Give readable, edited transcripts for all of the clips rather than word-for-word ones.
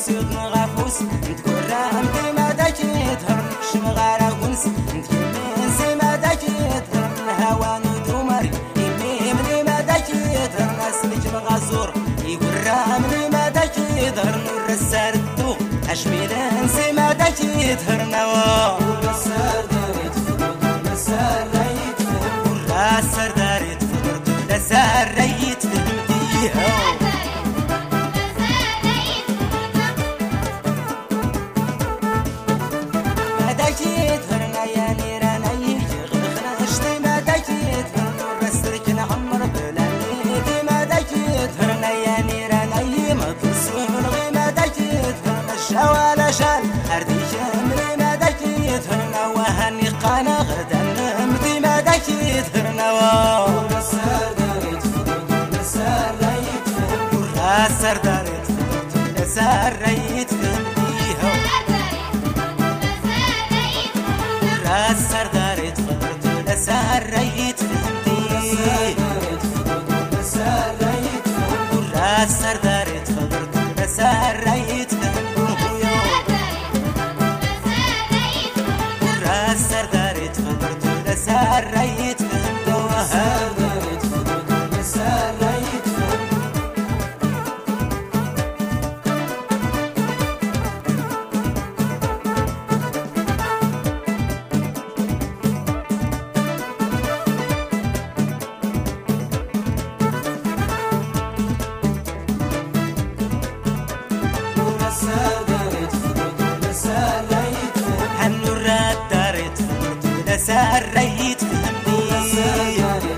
سيد غافوس نتكرم ديما داك يظهر نكشم غارة ونس نتكلم سيما داك يظهر الهوى ندومر يميم ديما داك يظهر ناس نجم غزور يقرام ديما داك يظهر نور السار الدوغ أشميلان سيما داك يظهر نوا السار داريت فضل السار ريت السار داريت فضل السار ريت فهمتيها يظهرنا يا نيران يغل خرجتي ما داك يظهر نور السرك نعمر بلاني ديما داك يظهرنا يا نيران ما تصون غي ما داك يظهرنا الشوالة شال أردي شمري ما داك يظهرنا وهني قانا غدا نمضي ما داك يظهرنا السر داريت فضل السر ريت السر داريت فضل السر ريت فهمتيها السر داريت فضل السر ريت فهمتي السر داريت فضل السر داريت فضل السر ريت فهمتي السر داريت فضل السر ريت السر ريت فهمتي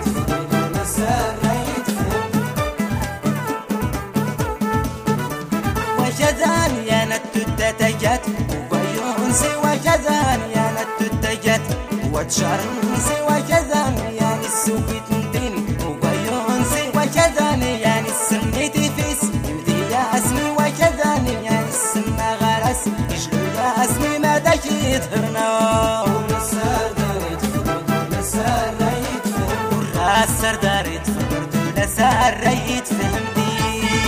وجذان يا نتتجت ويونسي وجذان يا نتتجت وتشرنسي وجذان يا السوقي تندين ويونسي وجذان يا السميتي فيس يمدي يا اسمي وجذان يا السمة غرس يشلو يا اسمي ما داك يظهرنا السر داريت فضل السر ريت فهمتي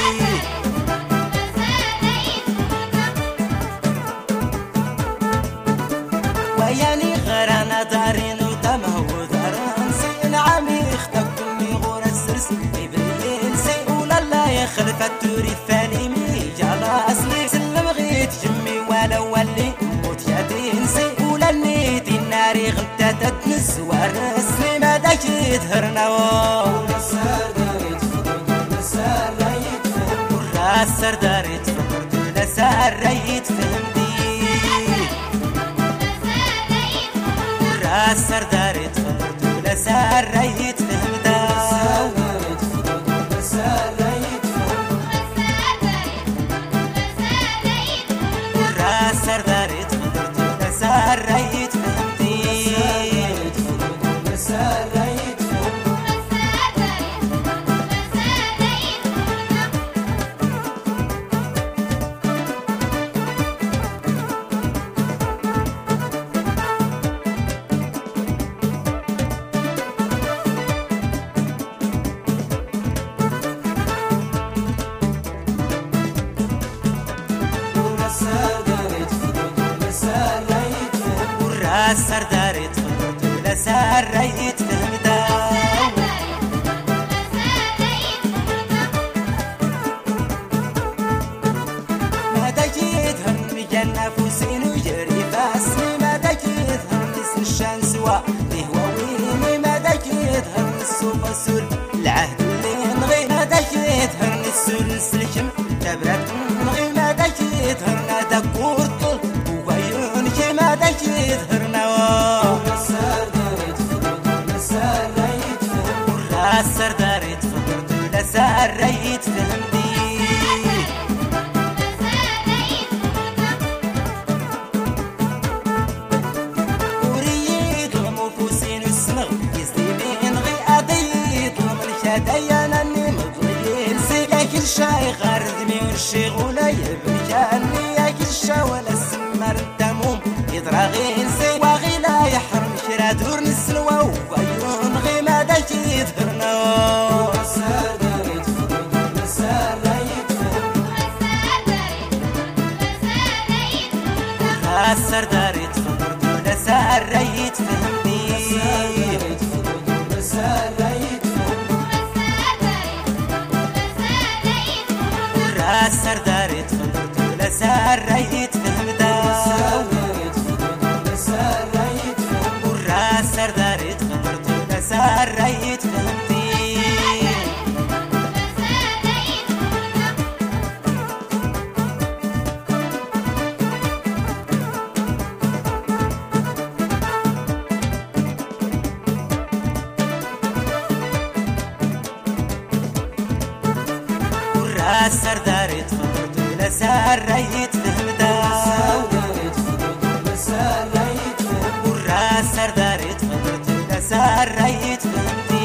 وياني غرانا دارين ودمه ودارن سين عمي اختكني غور السرس بالليل سي ولا لا يخلف التوري الثاني مي جال اصلي سلم غيت جمي ولا ولي موت يدين سي ولا نيتي الناري غلتا تدنس ورسني ما داك يظهرنا السر داريت فضل السر ريت السر داريت فضل السر ريت فهمتي السر داريت فضل السر ريت فهمتي السر ريت السر داريت فضل السر ريت فهمتي السر ريت السر داريت فضل السر ريت فهمتي ما داك يظهرني كان نفوسين وجري فاسني ما داك يظهرني سن الشمس وفيه وويني ما داك يظهرني السوق السول العهد اللي نغي ما داك يظهرني السول نسلكم تبرد نغي ما داك يظهرنا داك ورطل وعيونك ما داك يظهرنا السر داريت فضل السر ريت السر داريت فضل السر ريت فهمتي وريد المفوسين السنغ يزديمين غي قضيت الملكة اني مضيين سيكا كل شاي غاردني والشغولة يبني كاني يا كل شا ولا السمر الدموم يضرغين سي واغي لا يحرم كرا دور نسلوى وعيون غي ما داك يظهرنا السر داريت فضل السر ريت راس سرداري تفكرت ولا سريت فهمني راس سرداري تفكرت ولا سريت فهمتها راس سرداري تفكرت ولا سريت فهمتي راس سرداري تفكرت ولا سريت فهمتها راس سرداري تفكرت ولا سريت فهمتي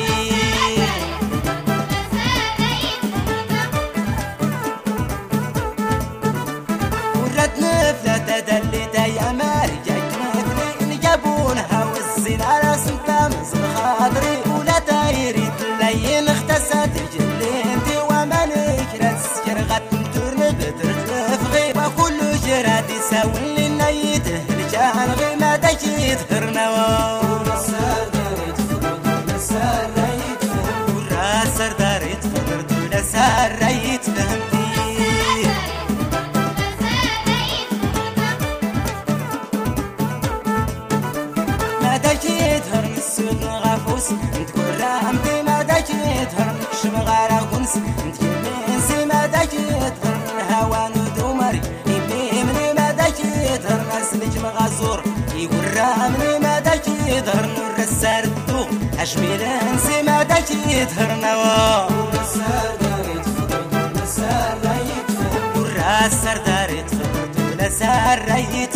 ورد نفلة دلت يا مرجع مثلي نجابونها والزين على سلطان مصر خاطري ولا تايري تلين اختصت جلينتي ومالك رسكر غتنتر بترتف غيبة كل جراد يساوي لي نيته رجال غي ما دجيت غرنوا راس سرداري تفكرت ولا سريت فهمتي ما دجيت هرم السود غافوس نتكون رامتي ما دجيت هرم كشم غارة غنس نتكمنسي ما دجيت هرم الهوان ودومري يميمني ما دجيت هرم اسلج مغازور يقول رامني ما دجيت هرم الرسار الدوغ أشميلنسي ما دجيت هرنوا راس سرداري تفكرت ولا سريت